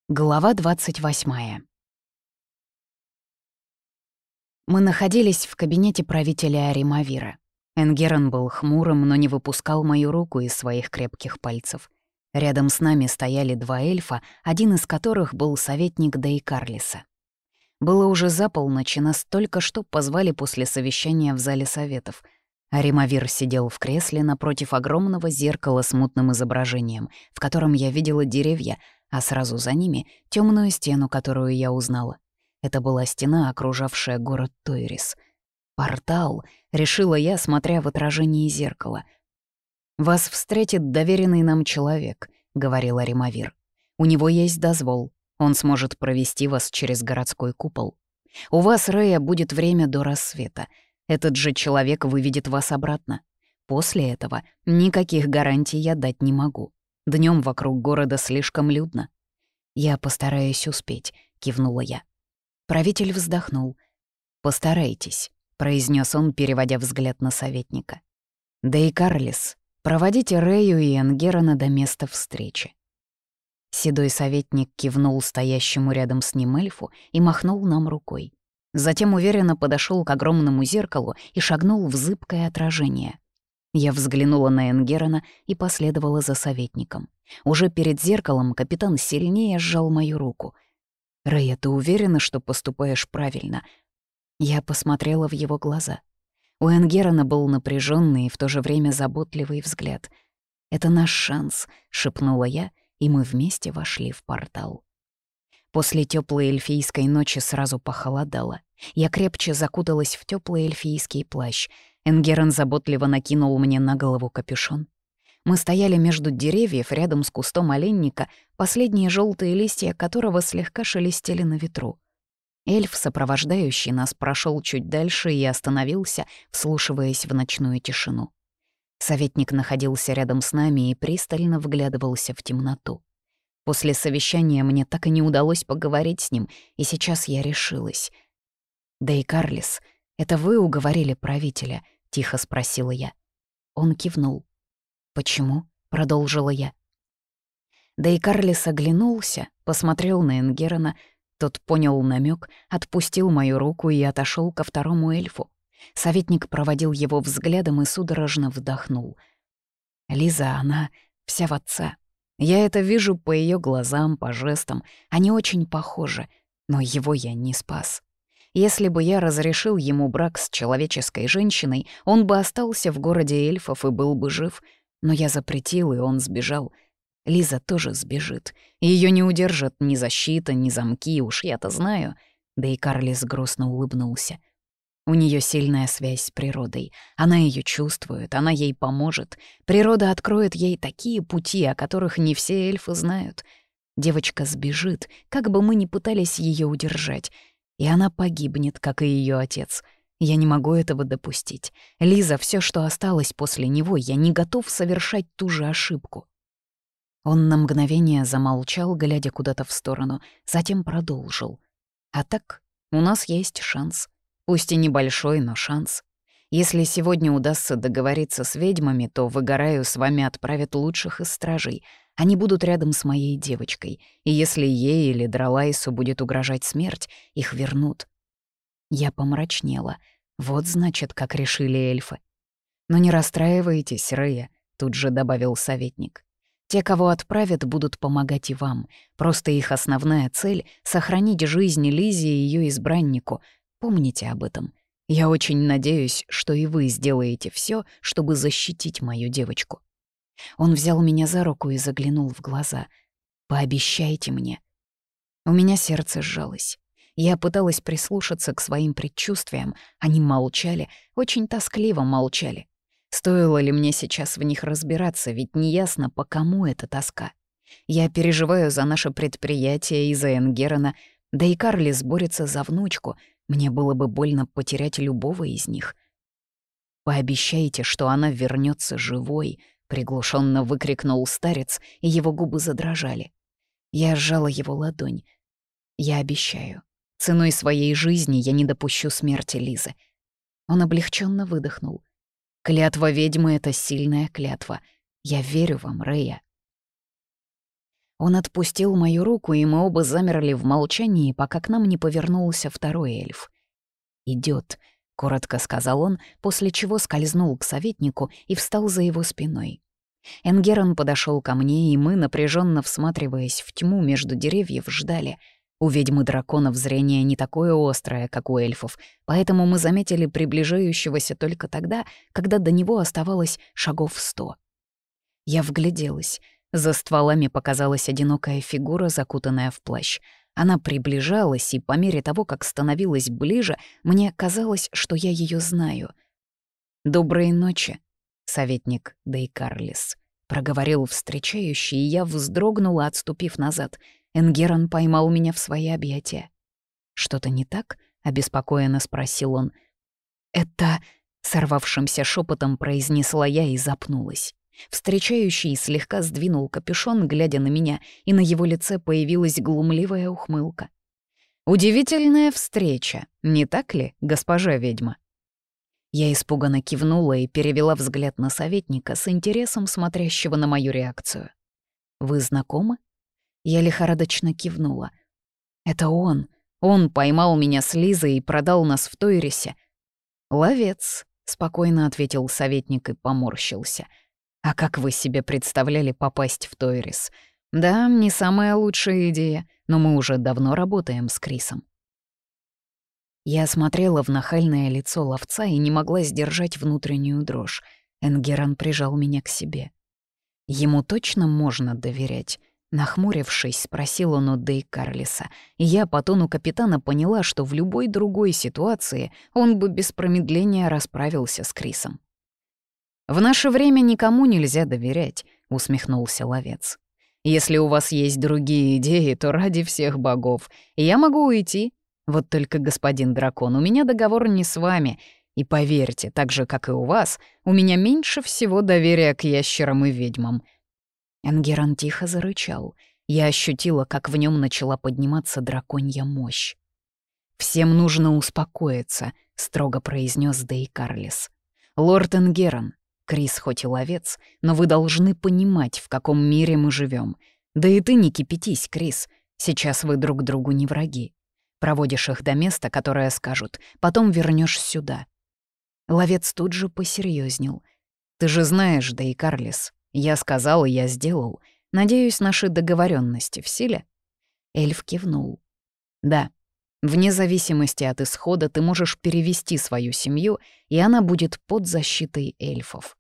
Глава 28. Мы находились в кабинете правителя Аримавира. Энгерон был хмурым, но не выпускал мою руку из своих крепких пальцев. Рядом с нами стояли два эльфа, один из которых был советник Дейкарлиса. Было уже за полночь, и нас только что позвали после совещания в зале советов. Аримавир сидел в кресле напротив огромного зеркала с мутным изображением, в котором я видела деревья, а сразу за ними — темную стену, которую я узнала. Это была стена, окружавшая город Тойрис. «Портал», — решила я, смотря в отражение зеркала. «Вас встретит доверенный нам человек», — говорил Аримавир. «У него есть дозвол. Он сможет провести вас через городской купол. У вас, Рея, будет время до рассвета. Этот же человек выведет вас обратно. После этого никаких гарантий я дать не могу. Днем вокруг города слишком людно». «Я постараюсь успеть», — кивнула я. Правитель вздохнул. «Постарайтесь», — произнес он, переводя взгляд на советника. «Дейкарлис, проводите Рею и Энгерона до места встречи». Седой советник кивнул стоящему рядом с ним эльфу и махнул нам рукой. Затем уверенно подошел к огромному зеркалу и шагнул в зыбкое отражение. Я взглянула на Энгерона и последовала за советником. Уже перед зеркалом капитан сильнее сжал мою руку. «Рэя, ты уверена, что поступаешь правильно?» Я посмотрела в его глаза. У Энгерона был напряженный и в то же время заботливый взгляд. «Это наш шанс», — шепнула я, и мы вместе вошли в портал. После теплой эльфийской ночи сразу похолодало. Я крепче закуталась в теплый эльфийский плащ. Энгерон заботливо накинул мне на голову капюшон. Мы стояли между деревьев рядом с кустом оленника, последние желтые листья которого слегка шелестели на ветру. Эльф, сопровождающий нас, прошел чуть дальше и остановился, вслушиваясь в ночную тишину. Советник находился рядом с нами и пристально вглядывался в темноту. После совещания мне так и не удалось поговорить с ним, и сейчас я решилась. «Дейкарлис, это вы уговорили правителя?» — тихо спросила я. Он кивнул. «Почему?» — продолжила я. Дейкарлис оглянулся, посмотрел на Энгерона. Тот понял намек, отпустил мою руку и отошел ко второму эльфу. Советник проводил его взглядом и судорожно вдохнул. «Лиза, она вся в отца. Я это вижу по ее глазам, по жестам. Они очень похожи, но его я не спас. Если бы я разрешил ему брак с человеческой женщиной, он бы остался в городе эльфов и был бы жив. Но я запретил, и он сбежал. Лиза тоже сбежит. Ее не удержат ни защита, ни замки, уж я-то знаю». Да и Карлис грустно улыбнулся. У нее сильная связь с природой. Она ее чувствует, она ей поможет. Природа откроет ей такие пути, о которых не все эльфы знают. Девочка сбежит, как бы мы ни пытались ее удержать. И она погибнет, как и ее отец. Я не могу этого допустить. Лиза, все, что осталось после него, я не готов совершать ту же ошибку. Он на мгновение замолчал, глядя куда-то в сторону, затем продолжил. А так, у нас есть шанс. Пусть и небольшой, но шанс. Если сегодня удастся договориться с ведьмами, то в Игараю с вами отправят лучших из стражей. Они будут рядом с моей девочкой. И если ей или Дралайсу будет угрожать смерть, их вернут. Я помрачнела. Вот значит, как решили эльфы. «Но не расстраивайтесь, Рея», — тут же добавил советник. «Те, кого отправят, будут помогать и вам. Просто их основная цель — сохранить жизнь Лизе и ее избраннику. Помните об этом. Я очень надеюсь, что и вы сделаете все, чтобы защитить мою девочку». Он взял меня за руку и заглянул в глаза. «Пообещайте мне». У меня сердце сжалось. Я пыталась прислушаться к своим предчувствиям. Они молчали, очень тоскливо молчали. Стоило ли мне сейчас в них разбираться, ведь неясно, по кому эта тоска. Я переживаю за наше предприятие и за Энгерона, да и Карлис борется за внучку. Мне было бы больно потерять любого из них. «Пообещайте, что она вернется живой», — приглушенно выкрикнул старец, и его губы задрожали. Я сжала его ладонь. «Я обещаю. Ценой своей жизни я не допущу смерти Лизы». Он облегченно выдохнул. «Клятва ведьмы — это сильная клятва. Я верю вам, Рея». Он отпустил мою руку, и мы оба замерли в молчании, пока к нам не повернулся второй эльф. «Идёт», — коротко сказал он, после чего скользнул к советнику и встал за его спиной. Энгерон подошел ко мне, и мы, напряженно всматриваясь в тьму между деревьев, ждали. У ведьмы драконов зрение не такое острое, как у эльфов, поэтому мы заметили приближающегося только тогда, когда до него оставалось шагов 100. Я вгляделась. За стволами показалась одинокая фигура, закутанная в плащ. Она приближалась, и по мере того, как становилась ближе, мне казалось, что я ее знаю. «Доброй ночи, советник Дейкарлис», — проговорил встречающий, и я вздрогнула, отступив назад. Энгерон поймал меня в свои объятия. «Что-то не так?» — обеспокоенно спросил он. «Это...» — сорвавшимся шепотом произнесла я и запнулась. Встречающий слегка сдвинул капюшон, глядя на меня, и на его лице появилась глумливая ухмылка. «Удивительная встреча, не так ли, госпожа ведьма?» Я испуганно кивнула и перевела взгляд на советника с интересом смотрящего на мою реакцию. «Вы знакомы?» Я лихорадочно кивнула. «Это он. Он поймал меня с Лизой и продал нас в Тойрисе». «Ловец», — спокойно ответил советник и поморщился. «А как вы себе представляли попасть в Тойрис? Да, не самая лучшая идея, но мы уже давно работаем с Крисом». Я смотрела в нахальное лицо ловца и не могла сдержать внутреннюю дрожь. Энгерон прижал меня к себе. «Ему точно можно доверять?» Нахмурившись, спросил он у Дейкарлиса, и я по тону капитана поняла, что в любой другой ситуации он бы без промедления расправился с Крисом. «В наше время никому нельзя доверять», — усмехнулся ловец. «Если у вас есть другие идеи, то ради всех богов. Я могу уйти. Вот только, господин дракон, у меня договор не с вами. И поверьте, так же, как и у вас, у меня меньше всего доверия к ящерам и ведьмам». Энгерон тихо зарычал. Я ощутила, как в нем начала подниматься драконья мощь. «Всем нужно успокоиться», — строго произнес Дейкарлис. «Лорд Энгерон, Крис хоть и ловец, но вы должны понимать, в каком мире мы живем. Да и ты не кипятись, Крис. Сейчас вы друг другу не враги. Проводишь их до места, которое скажут, потом вернешь сюда». Ловец тут же посерьезнел. «Ты же знаешь, Дейкарлис, я сказал, и я сделал. Надеюсь, наши договоренности в силе?» Эльф кивнул. «Да. Вне зависимости от исхода ты можешь перевести свою семью, и она будет под защитой эльфов».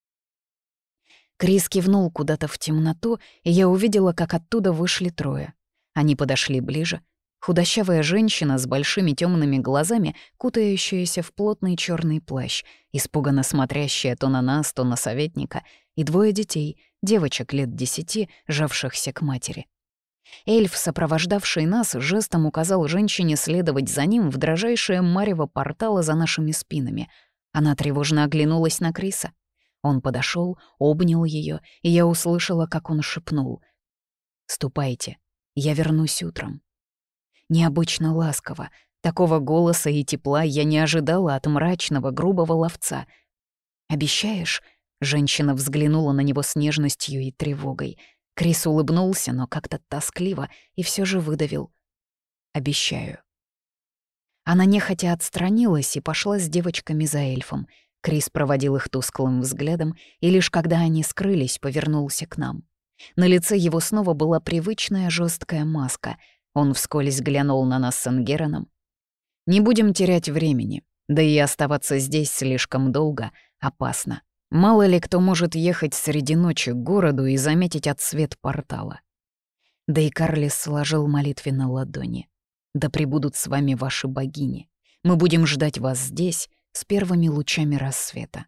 Крис кивнул куда-то в темноту, и я увидела, как оттуда вышли трое. Они подошли ближе. Худощавая женщина с большими темными глазами, кутающаяся в плотный черный плащ, испуганно смотрящая то на нас, то на советника, и двое детей, девочек лет 10, жавшихся к матери. Эльф, сопровождавший нас, жестом указал женщине следовать за ним в дрожайшее марево портала за нашими спинами. Она тревожно оглянулась на Криса. Он подошел, обнял ее, и я услышала, как он шепнул: «Ступайте, я вернусь утром». Необычно ласково. Такого голоса и тепла я не ожидала от мрачного, грубого ловца. «Обещаешь?» — женщина взглянула на него с нежностью и тревогой. Крис улыбнулся, но как-то тоскливо, и все же выдавил: «Обещаю». Она нехотя отстранилась и пошла с девочками за эльфом. Крис проводил их тусклым взглядом, и лишь когда они скрылись, повернулся к нам. На лице его снова была привычная жесткая маска. Он вскользь глянул на нас с Энгероном. «Не будем терять времени, да и оставаться здесь слишком долго опасно. Мало ли кто может ехать среди ночи к городу и заметить отсвет портала». Да и Карлис сложил молитвенно ладони. «Да пребудут с вами ваши богини. Мы будем ждать вас здесь с первыми лучами рассвета».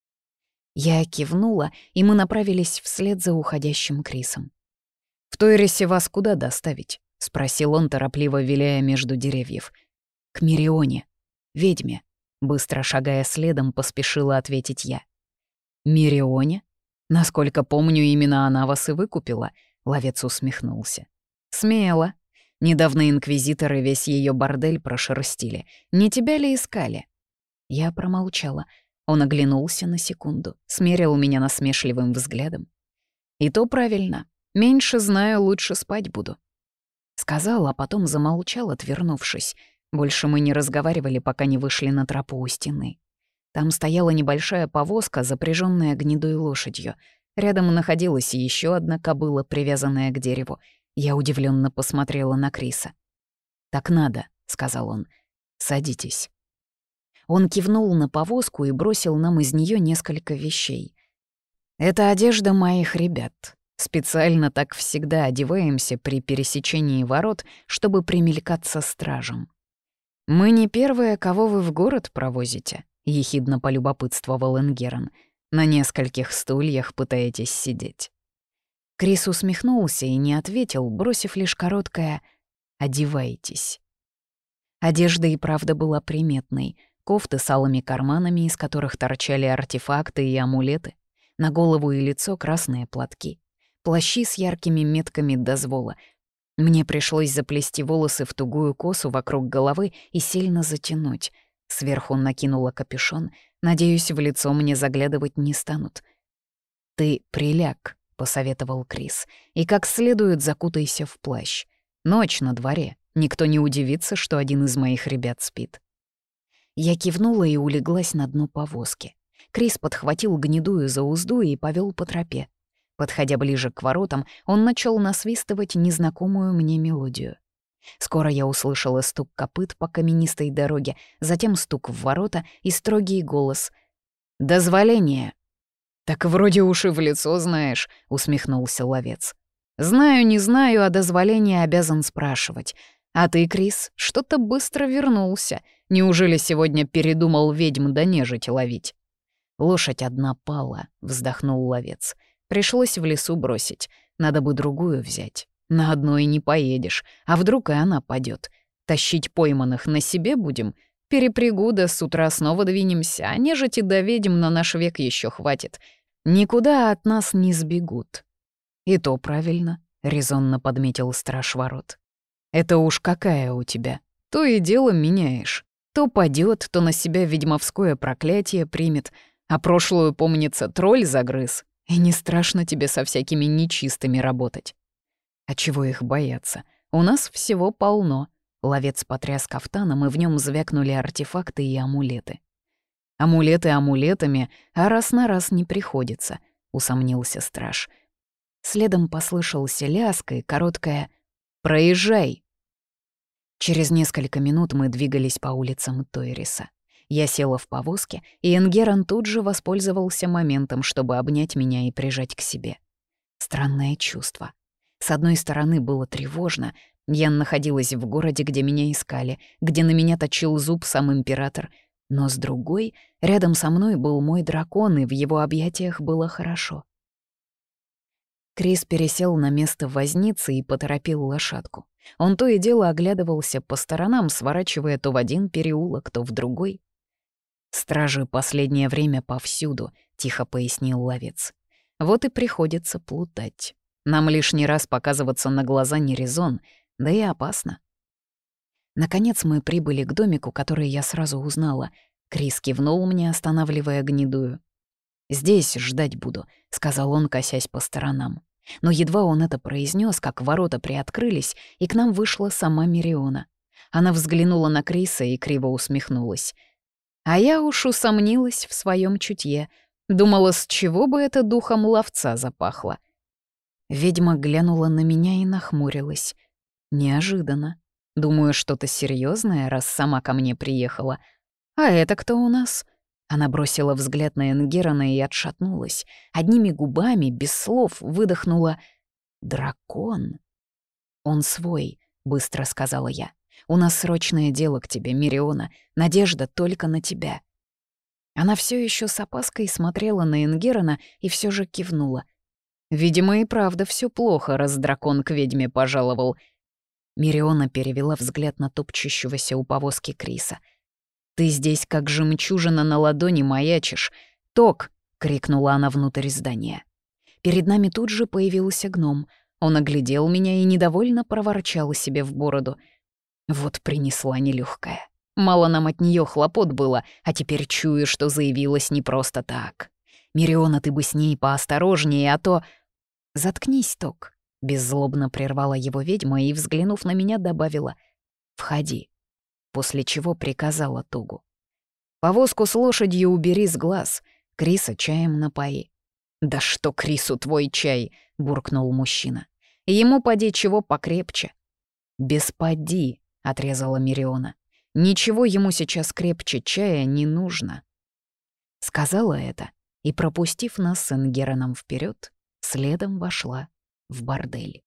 Я кивнула, и мы направились вслед за уходящим Крисом. «В Тойрисе вас куда доставить?» — спросил он, торопливо виляя между деревьев. «К Мирионе, ведьме», — быстро шагая следом, поспешила ответить я. «Мирионе? Насколько помню, именно она вас и выкупила», — ловец усмехнулся. «Смело. Недавно инквизиторы весь ее бордель прошерстили. Не тебя ли искали?» Я промолчала. Он оглянулся на секунду, смерил меня насмешливым взглядом. «И то правильно. Меньше знаю, лучше спать буду». Сказал, а потом замолчал, отвернувшись. Больше мы не разговаривали, пока не вышли на тропу у стены. Там стояла небольшая повозка, запряженная гнедой лошадью. Рядом находилась еще одна кобыла, привязанная к дереву. Я удивленно посмотрела на Криса. «Так надо», — сказал он. «Садитесь». Он кивнул на повозку и бросил нам из нее несколько вещей. «Это одежда моих ребят. Специально так всегда одеваемся при пересечении ворот, чтобы примелькаться стражам. Мы не первые, кого вы в город провозите», — ехидно полюбопытствовал Энгерон. «На нескольких стульях пытаетесь сидеть». Крис усмехнулся и не ответил, бросив лишь короткое «одевайтесь». Одежда и правда была приметной. Кофты с алыми карманами, из которых торчали артефакты и амулеты. На голову и лицо красные платки. Плащи с яркими метками дозвола. Мне пришлось заплести волосы в тугую косу вокруг головы и сильно затянуть. Сверху накинула капюшон. Надеюсь, в лицо мне заглядывать не станут. «Ты приляг», — посоветовал Крис, «и как следует закутайся в плащ. Ночь на дворе. Никто не удивится, что один из моих ребят спит». Я кивнула и улеглась на дно повозки. Крис подхватил гнедую за узду и повел по тропе. Подходя ближе к воротам, он начал насвистывать незнакомую мне мелодию. Скоро я услышала стук копыт по каменистой дороге, затем стук в ворота и строгий голос. «Дозволение!» «Так вроде уж и в лицо знаешь», — усмехнулся ловец. «Знаю, не знаю, а дозволение обязан спрашивать. А ты, Крис, что-то быстро вернулся. Неужели сегодня передумал ведьм да нежить ловить?» «Лошадь одна пала», — вздохнул ловец. «Пришлось в лесу бросить. Надо бы другую взять. На одной не поедешь, а вдруг и она падет. Тащить пойманных на себе будем? Перепрягу, да с утра снова двинемся, а нежити да ведьм на наш век еще хватит. Никуда от нас не сбегут». «И то правильно», — резонно подметил страж ворот. «Это уж какая у тебя. То и дело меняешь. То падет, то на себя ведьмовское проклятие примет, а прошлую, помнится, тролль загрыз. И не страшно тебе со всякими нечистыми работать». «А чего их бояться? У нас всего полно». Ловец потряс кафтаном, и в нем звякнули артефакты и амулеты. «Амулеты амулетами, а раз на раз не приходится», — усомнился страж. Следом послышался лязг и короткое «Проезжай!». Через несколько минут мы двигались по улицам Тойриса. Я села в повозке, и Энгерон тут же воспользовался моментом, чтобы обнять меня и прижать к себе. Странное чувство. С одной стороны, было тревожно. Я находилась в городе, где меня искали, где на меня точил зуб сам император. Но с другой, рядом со мной был мой дракон, и в его объятиях было хорошо. Крис пересел на место возницы и поторопил лошадку. Он то и дело оглядывался по сторонам, сворачивая то в один переулок, то в другой. «Стражи последнее время повсюду», — тихо пояснил ловец. «Вот и приходится плутать. Нам лишний раз показываться на глаза не резон, да и опасно». Наконец мы прибыли к домику, который я сразу узнала. Крис кивнул мне, останавливая гнедую. «Здесь ждать буду», — сказал он, косясь по сторонам. Но едва он это произнес, как ворота приоткрылись, и к нам вышла сама Мириона. Она взглянула на Криса и криво усмехнулась. А я уж усомнилась в своем чутье. Думала, с чего бы это духом ловца запахло. Ведьма глянула на меня и нахмурилась. Неожиданно. Думаю, что-то серьезное, раз сама ко мне приехала. А это кто у нас? Она бросила взгляд на Энгерона и отшатнулась. Одними губами, без слов, выдохнула «Дракон». «Он свой», — быстро сказала я. «У нас срочное дело к тебе, Мириона. Надежда только на тебя». Она все еще с опаской смотрела на Энгерона и все же кивнула. «Видимо, и правда все плохо, раз дракон к ведьме пожаловал». Мириона перевела взгляд на топчущегося у повозки Криса. «Ты здесь как жемчужина на ладони маячишь. Ток!» — крикнула она внутрь здания. Перед нами тут же появился гном. Он оглядел меня и недовольно проворчал себе в бороду. Вот принесла нелегкая. Мало нам от нее хлопот было, а теперь чую, что заявилась не просто так. Мириона, ты бы с ней поосторожнее, а то... «Заткнись, Ток», Беззлобно прервала его ведьма и, взглянув на меня, добавила «Входи», после чего приказала Тугу. «Повозку с лошадью убери с глаз, Криса чаем напои». «Да что Крису твой чай?» — буркнул мужчина. «Ему поди чего покрепче». «Без поди», — отрезала Мириона. «Ничего ему сейчас крепче чая не нужно». Сказала это и, пропустив нас с Энгераном вперед, следом вошла в бордель.